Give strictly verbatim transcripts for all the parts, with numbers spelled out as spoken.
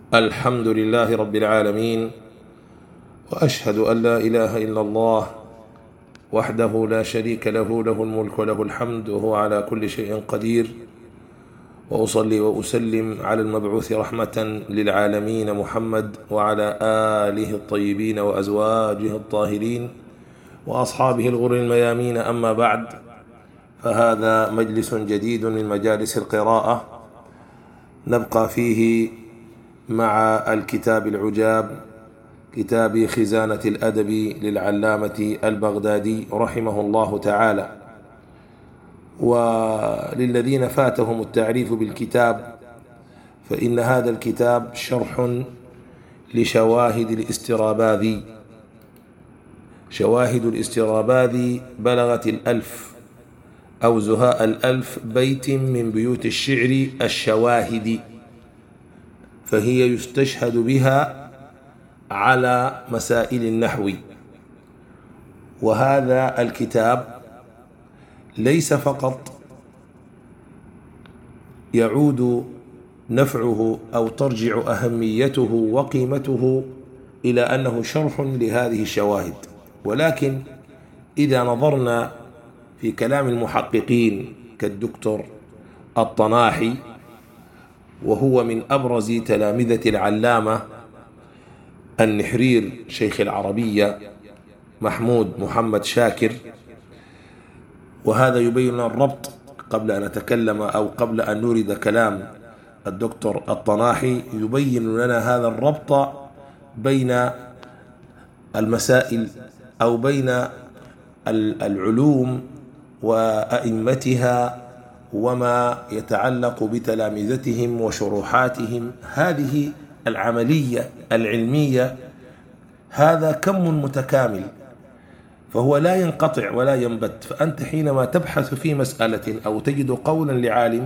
الحمد لله رب العالمين، وأشهد أن لا إله إلا الله وحده لا شريك له، له الملك وله الحمد وهو على كل شيء قدير. وأصلي وأسلم على المبعوث رحمة للعالمين محمد وعلى آله الطيبين وأزواجه الطاهرين وأصحابه الغر الميامين. أما بعد، فهذا مجلس جديد من مجالس القراءة نبقى فيه مع الكتاب العجاب، كتاب خزانة الأدب للعلامة البغدادي رحمه الله تعالى. وللذين فاتهم التعريف بالكتاب، فإن هذا الكتاب شرح لشواهد الاستراباذي. شواهد الاستراباذي بلغت الألف أو زهاء الألف بيت من بيوت الشعر الشواهد، فهي يستشهد بها على مسائل النحو. وهذا الكتاب ليس فقط يعود نفعه أو ترجع أهميته وقيمته إلى أنه شرح لهذه الشواهد، ولكن إذا نظرنا في كلام المحققين كالدكتور الطناحي، وهو من أبرز تلامذة العلامة النحرير شيخ العربية محمود محمد شاكر، وهذا يبين الربط. قبل أن نتكلم أو قبل أن نورد كلام الدكتور الطناحي، يبين لنا هذا الربط بين المسائل أو بين العلوم وأئمتها وما يتعلق بتلامذتهم وشروحاتهم. هذه العملية العلمية هذا كم متكامل، فهو لا ينقطع ولا ينبت. فأنت حينما تبحث في مسألة أو تجد قولا لعالم،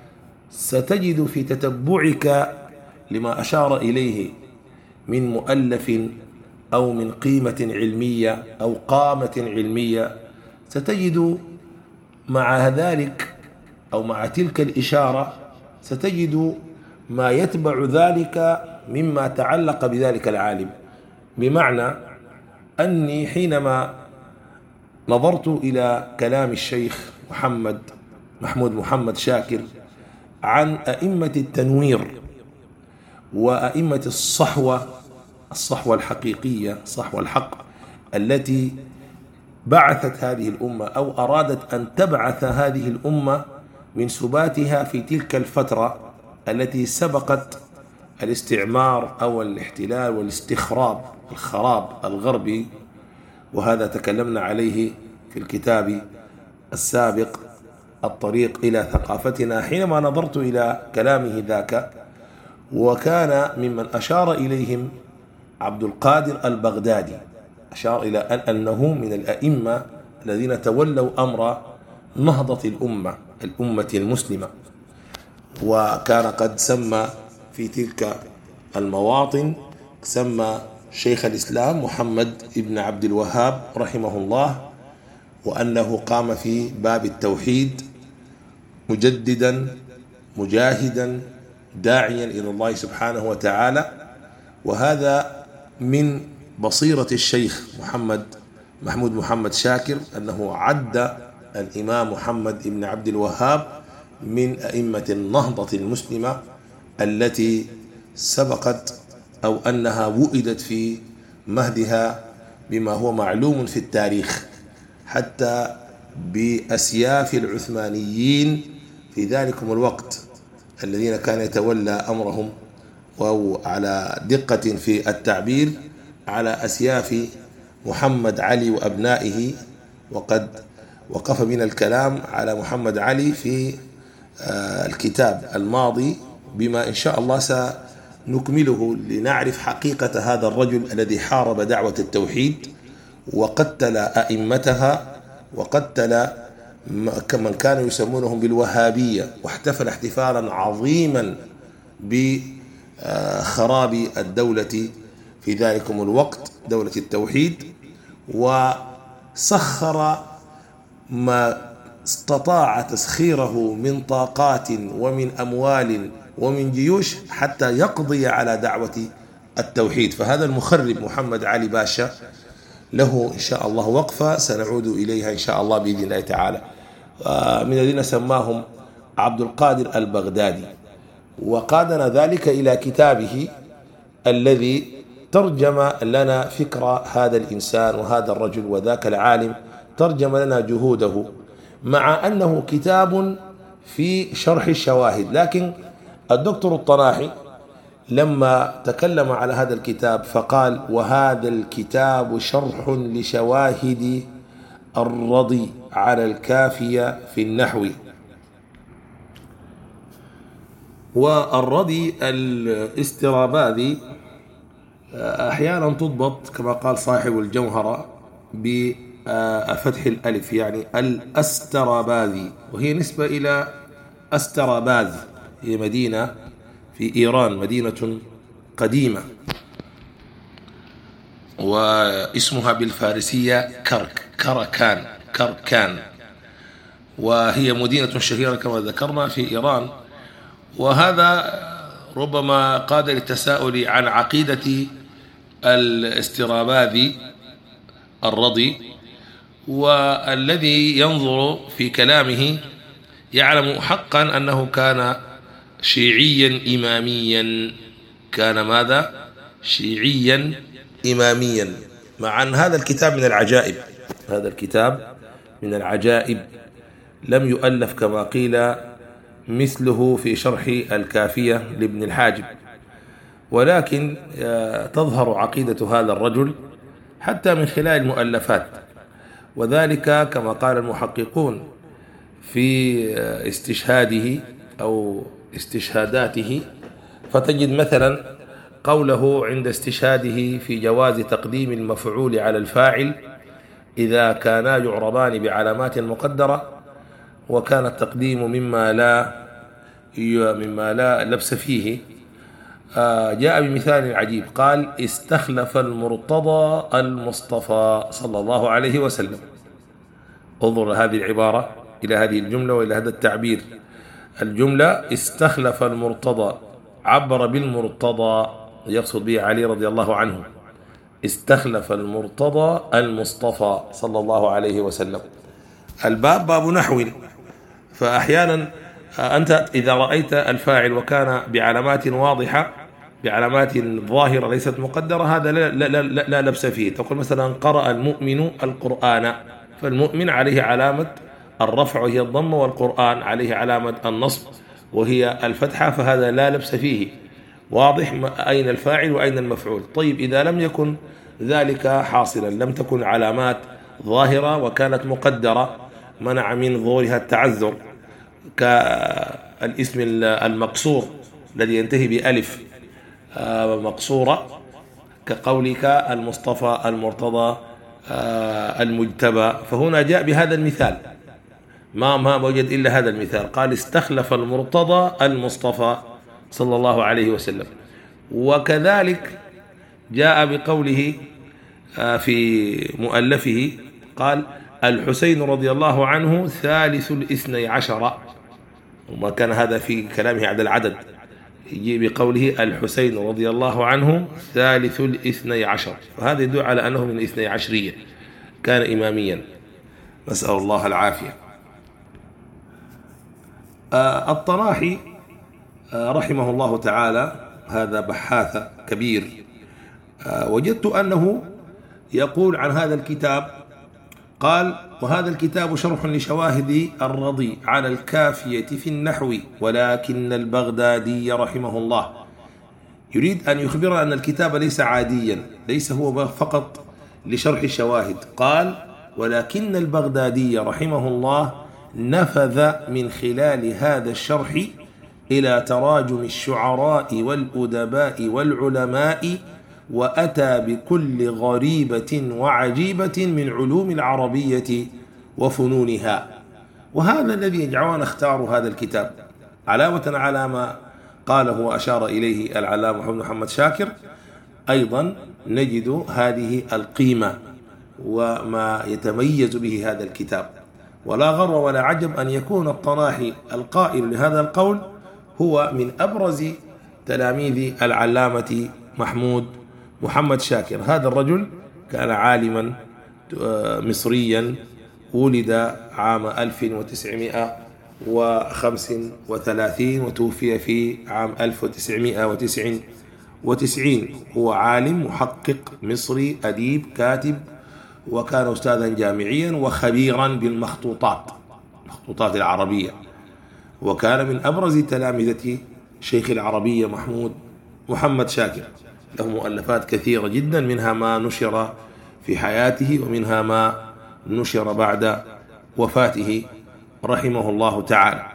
ستجد في تتبعك لما أشار إليه من مؤلف أو من قيمة علمية أو قامة علمية، ستجد مع ذلك أو مع تلك الإشارة ستجد ما يتبع ذلك مما تعلق بذلك العالم. بمعنى أني حينما نظرت إلى كلام الشيخ محمد محمود محمد شاكر عن أئمة التنوير وأئمة الصحوة الصحوة الحقيقية، صحوة الحق، التي بعثت هذه الأمة أو أرادت أن تبعث هذه الأمة من سباتها في تلك الفترة التي سبقت الاستعمار أو الاحتلال والاستخراب الخراب الغربي، وهذا تكلمنا عليه في الكتاب السابق الطريق إلى ثقافتنا. حينما نظرت إلى كلامه ذاك، وكان ممن أشار إليهم عبد القادر البغدادي، أشار إلى أنه من الأئمة الذين تولوا أمر نهضة الأمة الأمة المسلمة، وكان قد سمى في تلك المواطن سمى شيخ الإسلام محمد ابن عبد الوهاب رحمه الله، وأنه قام في باب التوحيد مجددا مجاهدا داعيا إلى الله سبحانه وتعالى. وهذا من بصيرة الشيخ محمد محمود محمد شاكر، أنه عد الإمام محمد ابن عبد الوهاب من أئمة النهضة المسلمة التي سبقت أو أنها وئدت في مهدها بما هو معلوم في التاريخ، حتى بأسياف العثمانيين في ذلكم الوقت الذين كان يتولى أمرهم، وهو على دقة في التعبير على أسياف محمد علي وأبنائه. وقد وقف بنا الكلام على محمد علي في الكتاب الماضي، بما إن شاء الله سنكمله لنعرف حقيقة هذا الرجل الذي حارب دعوة التوحيد وقتل أئمتها وقتل من كانوا يسمونهم بالوهابية، واحتفل احتفالا عظيما بخراب الدولة في ذلكم الوقت، دولة التوحيد، وسخر ما استطاع تسخيره من طاقات ومن أموال ومن جيوش حتى يقضي على دعوة التوحيد. فهذا المخرب محمد علي باشا له إن شاء الله وقفة سنعود إليها إن شاء الله بإذن الله تعالى. من الذين سماهم عبد القادر البغدادي، وقادنا ذلك إلى كتابه الذي ترجم لنا فكر هذا الإنسان وهذا الرجل وذاك العالم، ترجم لنا جهوده، مع أنه كتاب في شرح الشواهد. لكن الدكتور الطناحي لما تكلم على هذا الكتاب فقال: وهذا الكتاب شرح لشواهد الرضي على الكافية في النحو. والرضي الاستراباذي أحيانا تضبط كما قال صاحب الجوهرة بفتح الألف، يعني الأستراباذي، وهي نسبة إلى أستراباذ، هي مدينة في إيران، مدينة قديمة، واسمها بالفارسية كرك كركان كركان، وهي مدينة شهيرة كما ذكرنا في إيران. وهذا ربما قاد للتساؤل عن عقيدة الاستراباذي الرضي، والذي ينظر في كلامه يعلم حقا أنه كان شيعيا إماميا. كان ماذا؟ شيعيا إماميا. مع أن هذا الكتاب من العجائب، هذا الكتاب من العجائب، لم يؤلف كما قيل مثله في شرح الكافية لابن الحاجب، ولكن تظهر عقيدة هذا الرجل حتى من خلال المؤلفات، وذلك كما قال المحققون في استشهاده أو استشهاداته. فتجد مثلا قوله عند استشهاده في جواز تقديم المفعول على الفاعل إذا كانا يعربان بعلامات مقدرة، وكان التقديم مما لا مما لا لبس فيه. جاء بمثال عجيب، قال: استخلف المرتضى المصطفى صلى الله عليه وسلم. انظر هذه العبارة إلى هذه الجملة وإلى هذا التعبير. الجملة استخلف المرتضى، عبر بالمرتضى، يقصد به علي رضي الله عنه. استخلف المرتضى المصطفى صلى الله عليه وسلم. الباب باب نحو، فأحيانا أنت إذا رأيت الفاعل وكان بعلامات واضحة، بعلامات ظاهرة ليست مقدرة، هذا لا, لا, لا, لا لبس فيه. تقول مثلا: قرأ المؤمن القرآن، فالمؤمن عليه علامة الرفع وهي الضمة، والقرآن عليه علامة النصب وهي الفتحة، فهذا لا لبس فيه، واضح أين الفاعل وأين المفعول. طيب إذا لم يكن ذلك حاصلا، لم تكن علامات ظاهرة وكانت مقدرة، منع من ظهورها التعذر، كالاسم المقصور الذي ينتهي بألف مقصورة، كقولك المصطفى المرتضى المجتبى، فهنا جاء بهذا المثال، ما ما وجد إلا هذا المثال، قال: استخلف المرتضى المصطفى صلى الله عليه وسلم. وكذلك جاء بقوله في مؤلفه، قال: الحسين رضي الله عنه ثالث الاثني عشر، وما كان هذا في كلامه عدد العدد، يجي بقوله الحسين رضي الله عنه ثالث الاثني عشر، فهذا يدل على أنه من الاثني عشرية، كان إماميا، نسأل الله العافية. آه الطناحي آه رحمه الله تعالى، هذا بحاث كبير، آه وجدت أنه يقول عن هذا الكتاب، قال: وهذا الكتاب شرح لشواهد الرضي على الكافية في النحو، ولكن البغدادي رحمه الله يريد أن يخبرنا أن الكتاب ليس عاديا، ليس هو فقط لشرح الشواهد. قال: ولكن البغدادي رحمه الله نفذ من خلال هذا الشرح إلى تراجم الشعراء والأدباء والعلماء، وأتى بكل غريبة وعجيبة من علوم العربية وفنونها. وهذا الذي يجعلنا نختار هذا الكتاب، علاوة على ما قاله وأشار إليه العلامة محمد شاكر. أيضا نجد هذه القيمة وما يتميز به هذا الكتاب، ولا غر ولا عجب أن يكون الطناحي القائل لهذا القول هو من أبرز تلاميذ العلامة محمود محمد شاكر. هذا الرجل كان عالما مصريا، ولد عام ألف وتسعمائة وخمسة وثلاثين وتوفي في عام ألف وتسعمائة وتسعة وتسعين. هو عالم محقق مصري أديب كاتب، وكان أستاذا جامعيا وخبيرا بالمخطوطات المخطوطات العربية، وكان من أبرز تلامذة شيخ العربية محمود محمد شاكر. له مؤلفات كثيرة جدا، منها ما نشر في حياته ومنها ما نشر بعد وفاته رحمه الله تعالى.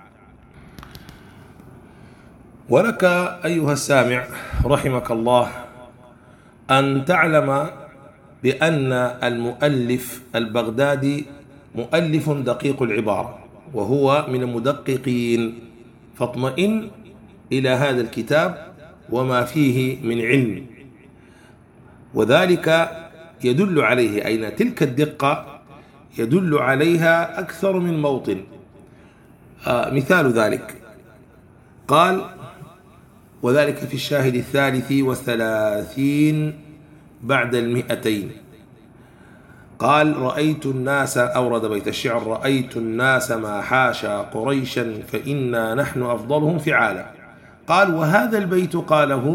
ولك أيها السامع رحمك الله أن تعلم بأن المؤلف البغدادي مؤلف دقيق العبارة، وهو من المدققين، فاطمئن إلى هذا الكتاب وما فيه من علم، وذلك يدل عليه، أين تلك الدقة يدل عليها أكثر من موطن. آه مثال ذلك قال: وذلك في الشاهد الثالث والثلاثين بعد المئتين. قال: رأيت الناس، أورد بيت الشعر: رأيت الناس ما حاشا قريشا فإنا نحن أفضلهم فعالا. قال: وهذا البيت قاله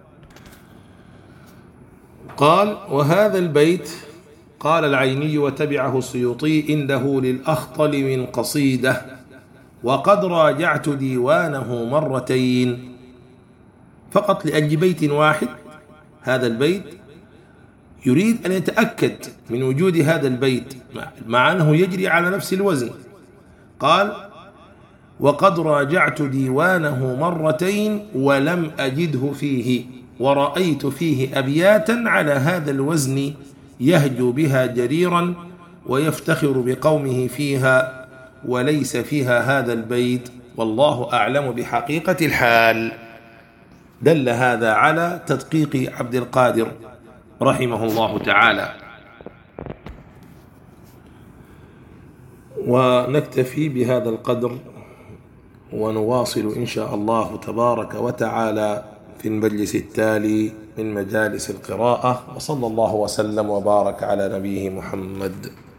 قال وهذا البيت قال العيني وتبعه السيوطي عنده للأخطل من قصيدة، وقد راجعت ديوانه مرتين. فقط لأجل بيت واحد، هذا البيت يريد أن يتأكد من وجود هذا البيت مع أنه يجري على نفس الوزن. قال: وقد راجعت ديوانه مرتين ولم أجده فيه، ورأيت فيه أبياتا على هذا الوزن يهجو بها جريرا ويفتخر بقومه فيها، وليس فيها هذا البيت، والله أعلم بحقيقة الحال. دل هذا على تدقيق عبد القادر رحمه الله تعالى. ونكتفي بهذا القدر، ونواصل إن شاء الله تبارك وتعالى في المجلس التالي من مجالس القراءة. وصلى الله وسلم وبارك على نبيه محمد.